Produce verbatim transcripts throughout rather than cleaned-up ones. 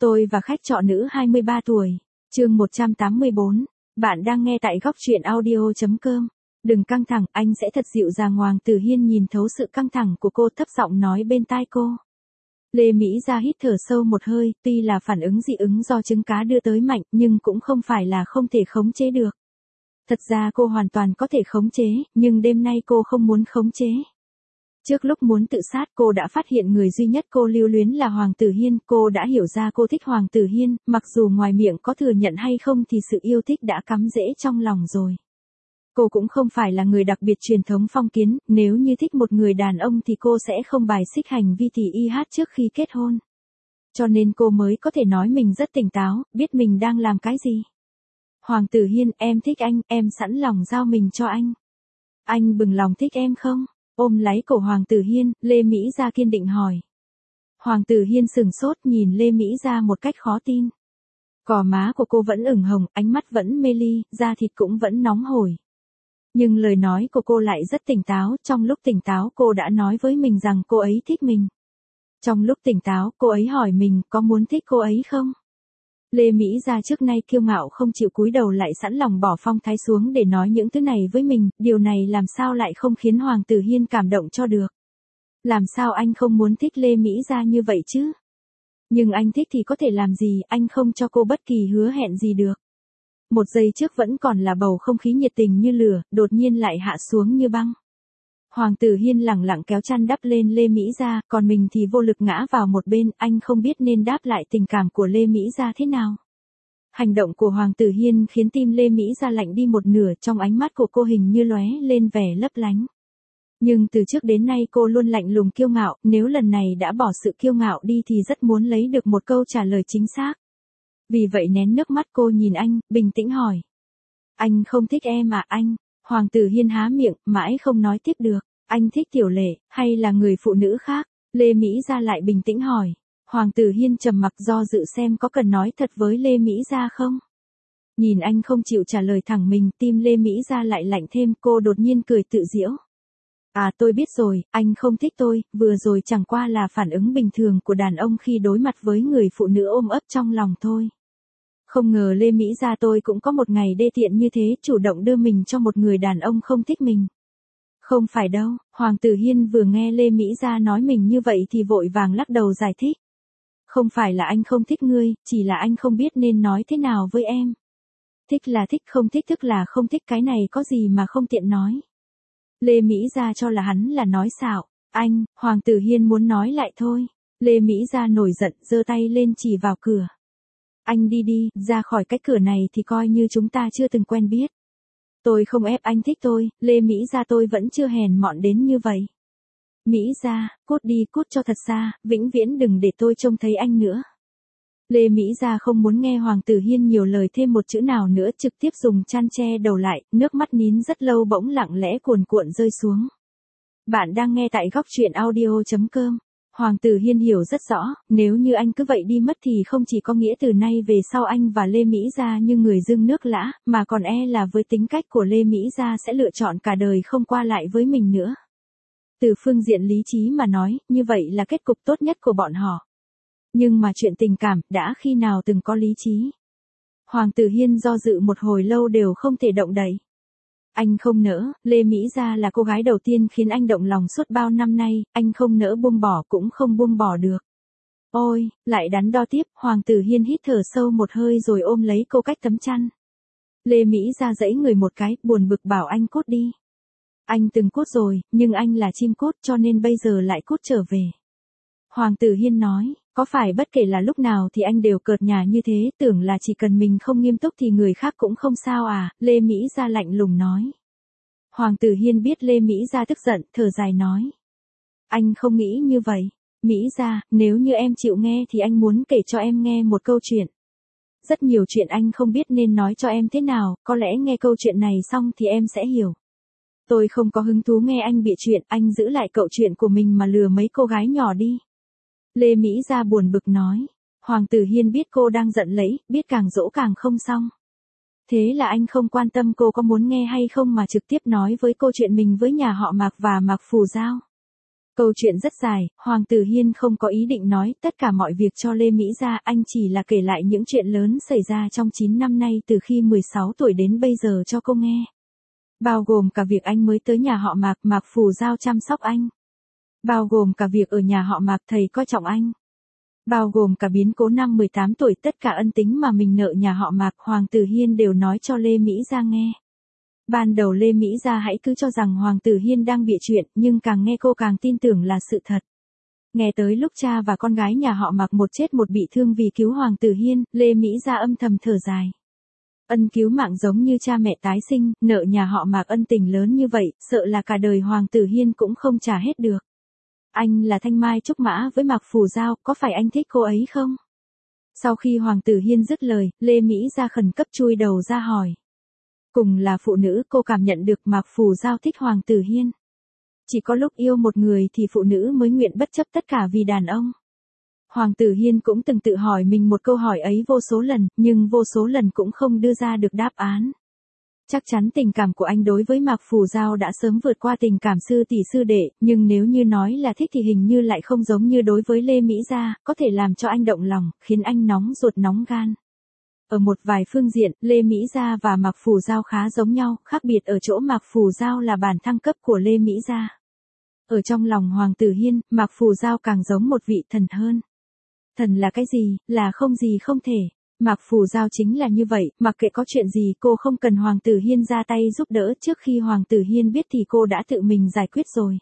Tôi và khách trọ nữ hai mươi ba tuổi. Chương một trăm tám mươi bốn. Bạn đang nghe tại góc truyện audio chấm com. Đừng căng thẳng, anh sẽ thật dịu dàng. Hoàng Tử Hiên nhìn thấu sự căng thẳng của cô, thấp giọng nói bên tai cô. Lê Mỹ Gia hít thở sâu một hơi, tuy là phản ứng dị ứng do trứng cá đưa tới mạnh, nhưng cũng không phải là không thể khống chế được. Thật ra cô hoàn toàn có thể khống chế, nhưng đêm nay cô không muốn khống chế. Trước lúc muốn tự sát, cô đã phát hiện người duy nhất cô lưu luyến là Hoàng Tử Hiên. Cô đã hiểu ra cô thích Hoàng Tử Hiên, mặc dù ngoài miệng có thừa nhận hay không thì sự yêu thích đã cắm rễ trong lòng rồi. Cô cũng không phải là người đặc biệt truyền thống phong kiến, nếu như thích một người đàn ông thì cô sẽ không bài xích hành vi tỉ y hát trước khi kết hôn. Cho nên cô mới có thể nói mình rất tỉnh táo, biết mình đang làm cái gì. Hoàng Tử Hiên, em thích anh, em sẵn lòng giao mình cho anh. Anh bừng lòng thích em không? Ôm lấy cổ Hoàng Tử Hiên, Lê Mỹ Gia kiên định hỏi. Hoàng Tử Hiên sừng sốt nhìn Lê Mỹ Gia một cách khó tin. Cò má của cô vẫn ửng hồng, ánh mắt vẫn mê ly, da thịt cũng vẫn nóng hổi. Nhưng lời nói của cô lại rất tỉnh táo, trong lúc tỉnh táo cô đã nói với mình rằng cô ấy thích mình. Trong lúc tỉnh táo cô ấy hỏi mình có muốn thích cô ấy không? Lê Mỹ Gia trước nay kiêu ngạo không chịu cúi đầu lại sẵn lòng bỏ phong thái xuống để nói những thứ này với mình, điều này làm sao lại không khiến Hoàng Tử Hiên cảm động cho được. Làm sao anh không muốn thích Lê Mỹ Gia như vậy chứ? Nhưng anh thích thì có thể làm gì, anh không cho cô bất kỳ hứa hẹn gì được. Một giây trước vẫn còn là bầu không khí nhiệt tình như lửa, đột nhiên lại hạ xuống như băng. Hoàng Tử Hiên lẳng lặng kéo chăn đắp lên Lê Mỹ Gia, còn mình thì vô lực ngã vào một bên, anh không biết nên đáp lại tình cảm của Lê Mỹ Gia thế nào. Hành động của Hoàng Tử Hiên khiến tim Lê Mỹ Gia lạnh đi một nửa, trong ánh mắt của cô hình như lóe lên vẻ lấp lánh. Nhưng từ trước đến nay cô luôn lạnh lùng kiêu ngạo, nếu lần này đã bỏ sự kiêu ngạo đi thì rất muốn lấy được một câu trả lời chính xác. Vì vậy nén nước mắt cô nhìn anh, bình tĩnh hỏi. Anh không thích em à anh? Hoàng Tử Hiên há miệng, mãi không nói tiếp được. Anh thích Tiểu Lệ, hay là người phụ nữ khác? Lê Mỹ Gia lại bình tĩnh hỏi. Hoàng Tử Hiên trầm mặc do dự xem có cần nói thật với Lê Mỹ Gia không? Nhìn anh không chịu trả lời thẳng mình, tim Lê Mỹ Gia lại lạnh thêm, cô đột nhiên cười tự giễu. À tôi biết rồi, anh không thích tôi, vừa rồi chẳng qua là phản ứng bình thường của đàn ông khi đối mặt với người phụ nữ ôm ấp trong lòng thôi. Không ngờ Lê Mỹ Gia tôi cũng có một ngày đê tiện như thế, chủ động đưa mình cho một người đàn ông không thích mình. Không phải đâu, Hoàng Tử Hiên vừa nghe Lê Mỹ Gia nói mình như vậy thì vội vàng lắc đầu giải thích. Không phải là anh không thích ngươi, chỉ là anh không biết nên nói thế nào với em. Thích là thích, không thích tức là không thích, cái này có gì mà không tiện nói. Lê Mỹ Gia cho là hắn là nói xạo. Anh, Hoàng Tử Hiên muốn nói lại thôi. Lê Mỹ Gia nổi giận, giơ tay lên chỉ vào cửa. Anh đi đi, ra khỏi cái cửa này thì coi như chúng ta chưa từng quen biết. Tôi không ép anh thích tôi, Lê Mỹ Gia tôi vẫn chưa hèn mọn đến như vậy. Mỹ Gia, cút đi, cút cho thật xa, vĩnh viễn đừng để tôi trông thấy anh nữa. Lê Mỹ Gia không muốn nghe Hoàng Tử Hiên nhiều lời thêm một chữ nào nữa, trực tiếp dùng chăn che đầu lại, nước mắt nín rất lâu bỗng lặng lẽ cuồn cuộn rơi xuống. Bạn đang nghe tại góc truyện audio chấm com. Hoàng Tử Hiên hiểu rất rõ, nếu như anh cứ vậy đi mất thì không chỉ có nghĩa từ nay về sau anh và Lê Mỹ Gia như người dưng nước lã, mà còn e là với tính cách của Lê Mỹ Gia sẽ lựa chọn cả đời không qua lại với mình nữa. Từ phương diện lý trí mà nói, như vậy là kết cục tốt nhất của bọn họ. Nhưng mà chuyện tình cảm, đã khi nào từng có lý trí? Hoàng Tử Hiên do dự một hồi lâu đều không thể động đậy. Anh không nỡ, Lê Mỹ Gia là cô gái đầu tiên khiến anh động lòng suốt bao năm nay, anh không nỡ buông bỏ cũng không buông bỏ được. Ôi, lại đắn đo tiếp, Hoàng Tử Hiên hít thở sâu một hơi rồi ôm lấy cô cách tấm chăn. Lê Mỹ Gia giãy người một cái, buồn bực bảo anh cút đi. Anh từng cút rồi, nhưng anh là chim cút cho nên bây giờ lại cút trở về. Hoàng Tử Hiên nói, có phải bất kể là lúc nào thì anh đều cợt nhả như thế, tưởng là chỉ cần mình không nghiêm túc thì người khác cũng không sao à, Lê Mỹ Gia lạnh lùng nói. Hoàng Tử Hiên biết Lê Mỹ Gia tức giận, thở dài nói. Anh không nghĩ như vậy. Mỹ Gia, nếu như em chịu nghe thì anh muốn kể cho em nghe một câu chuyện. Rất nhiều chuyện anh không biết nên nói cho em thế nào, có lẽ nghe câu chuyện này xong thì em sẽ hiểu. Tôi không có hứng thú nghe anh bịa chuyện, anh giữ lại cậu chuyện của mình mà lừa mấy cô gái nhỏ đi. Lê Mỹ Gia buồn bực nói. Hoàng Tử Hiên biết cô đang giận lẫy, biết càng dỗ càng không xong. Thế là anh không quan tâm cô có muốn nghe hay không mà trực tiếp nói với cô chuyện mình với nhà họ Mạc và Mạc Phù Giao. Câu chuyện rất dài, Hoàng tử Hiên không có ý định nói tất cả mọi việc cho Lê Mỹ Gia, anh chỉ là kể lại những chuyện lớn xảy ra trong chín năm nay từ khi mười sáu tuổi đến bây giờ cho cô nghe. Bao gồm cả việc anh mới tới nhà họ Mạc, Mạc Phù Giao chăm sóc anh. Bao gồm cả việc ở nhà họ Mạc thầy coi trọng anh. Bao gồm cả biến cố năm mười tám tuổi, tất cả ân tính mà mình nợ nhà họ Mạc, Hoàng tử Hiên đều nói cho Lê Mỹ Gia nghe. Ban đầu Lê Mỹ Gia hãy cứ cho rằng Hoàng tử Hiên đang bịa chuyện, nhưng càng nghe cô càng tin tưởng là sự thật. Nghe tới lúc cha và con gái nhà họ Mạc một chết một bị thương vì cứu Hoàng tử Hiên, Lê Mỹ Gia âm thầm thở dài. Ân cứu mạng giống như cha mẹ tái sinh, nợ nhà họ Mạc ân tình lớn như vậy, sợ là cả đời Hoàng tử Hiên cũng không trả hết được. Anh là thanh mai trúc mã với Mạc Phù Giao, có phải anh thích cô ấy không? Sau khi Hoàng tử Hiên dứt lời, Lê Mỹ Gia khẩn cấp chui đầu ra hỏi. Cùng là phụ nữ, cô cảm nhận được Mạc Phù Giao thích Hoàng tử Hiên. Chỉ có lúc yêu một người thì phụ nữ mới nguyện bất chấp tất cả vì đàn ông. Hoàng tử Hiên cũng từng tự hỏi mình một câu hỏi ấy vô số lần, nhưng vô số lần cũng không đưa ra được đáp án. Chắc chắn tình cảm của anh đối với Mạc Phù Giao đã sớm vượt qua tình cảm sư tỷ sư đệ, nhưng nếu như nói là thích thì hình như lại không giống như đối với Lê Mỹ Gia, có thể làm cho anh động lòng, khiến anh nóng ruột nóng gan. Ở một vài phương diện, Lê Mỹ Gia và Mạc Phù Giao khá giống nhau, khác biệt ở chỗ Mạc Phù Giao là bản thăng cấp của Lê Mỹ Gia. Ở trong lòng Hoàng tử Hiên, Mạc Phù Giao càng giống một vị thần hơn. Thần là cái gì, là không gì không thể. Mạc Phù Giao chính là như vậy, mặc kệ có chuyện gì cô không cần Hoàng tử Hiên ra tay giúp đỡ, trước khi Hoàng tử Hiên biết thì cô đã tự mình giải quyết rồi.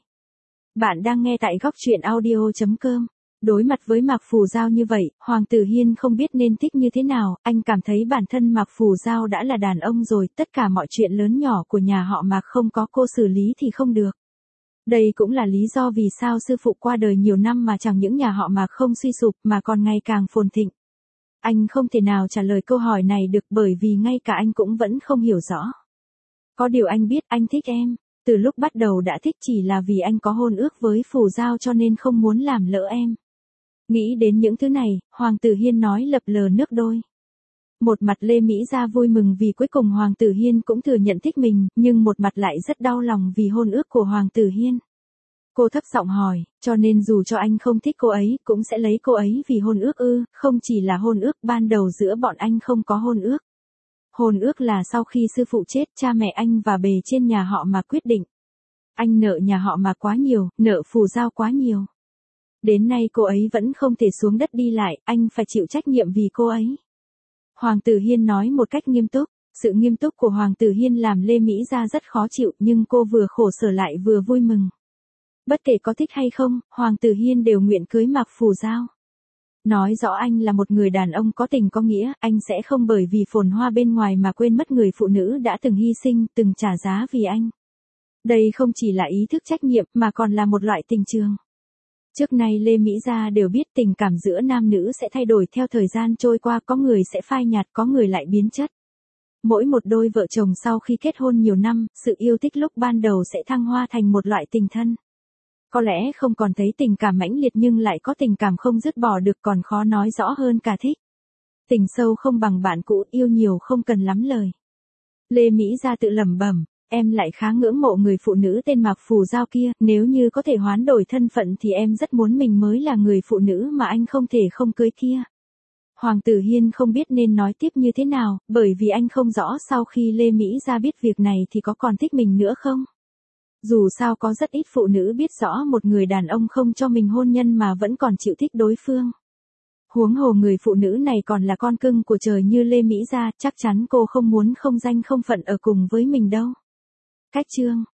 Bạn đang nghe tại góc truyện audio chấm com. Đối mặt với Mạc Phù Giao như vậy, Hoàng tử Hiên không biết nên thích như thế nào, anh cảm thấy bản thân Mạc Phù Giao đã là đàn ông rồi, tất cả mọi chuyện lớn nhỏ của nhà họ Mạc không có cô xử lý thì không được. Đây cũng là lý do vì sao sư phụ qua đời nhiều năm mà chẳng những nhà họ Mạc không suy sụp mà còn ngày càng phồn thịnh. Anh không thể nào trả lời câu hỏi này được bởi vì ngay cả anh cũng vẫn không hiểu rõ. Có điều anh biết anh thích em, từ lúc bắt đầu đã thích chỉ là vì anh có hôn ước với Phù Giao cho nên không muốn làm lỡ em. Nghĩ đến những thứ này, Hoàng tử Hiên nói lập lờ nước đôi. Một mặt Lê Mỹ Gia vui mừng vì cuối cùng Hoàng tử Hiên cũng thừa nhận thích mình, nhưng một mặt lại rất đau lòng vì hôn ước của Hoàng tử Hiên. Cô thấp giọng hỏi, cho nên dù cho anh không thích cô ấy, cũng sẽ lấy cô ấy vì hôn ước ư? Không chỉ là hôn ước, ban đầu giữa bọn anh không có hôn ước. Hôn ước là sau khi sư phụ chết, cha mẹ anh và bề trên nhà họ mà quyết định. Anh nợ nhà họ mà quá nhiều, nợ Phù Giao quá nhiều. Đến nay cô ấy vẫn không thể xuống đất đi lại, anh phải chịu trách nhiệm vì cô ấy. Hoàng tử Hiên nói một cách nghiêm túc, sự nghiêm túc của Hoàng tử Hiên làm Lê Mỹ Gia rất khó chịu nhưng cô vừa khổ sở lại vừa vui mừng. Bất kể có thích hay không, Hoàng tử Hiên đều nguyện cưới Mạc Phù Giao. Nói rõ anh là một người đàn ông có tình có nghĩa, anh sẽ không bởi vì phồn hoa bên ngoài mà quên mất người phụ nữ đã từng hy sinh, từng trả giá vì anh. Đây không chỉ là ý thức trách nhiệm mà còn là một loại tình trường. Trước nay Lê Mỹ Gia đều biết tình cảm giữa nam nữ sẽ thay đổi theo thời gian trôi qua, có người sẽ phai nhạt, có người lại biến chất. Mỗi một đôi vợ chồng sau khi kết hôn nhiều năm, sự yêu thích lúc ban đầu sẽ thăng hoa thành một loại tình thân. Có lẽ không còn thấy tình cảm mãnh liệt nhưng lại có tình cảm không dứt bỏ được, còn khó nói rõ hơn cả thích. Tình sâu không bằng bạn cũ, yêu nhiều không cần lắm lời. Lê Mỹ Gia tự lẩm bẩm, em lại khá ngưỡng mộ người phụ nữ tên Mạc Phù Giao kia, nếu như có thể hoán đổi thân phận thì em rất muốn mình mới là người phụ nữ mà anh không thể không cưới kia. Hoàng tử Hiên không biết nên nói tiếp như thế nào, bởi vì anh không rõ sau khi Lê Mỹ Gia biết việc này thì có còn thích mình nữa không. Dù sao có rất ít phụ nữ biết rõ một người đàn ông không cho mình hôn nhân mà vẫn còn chịu thích đối phương. Huống hồ người phụ nữ này còn là con cưng của trời như Lê Mỹ Gia, chắc chắn cô không muốn không danh không phận ở cùng với mình đâu. Cách chương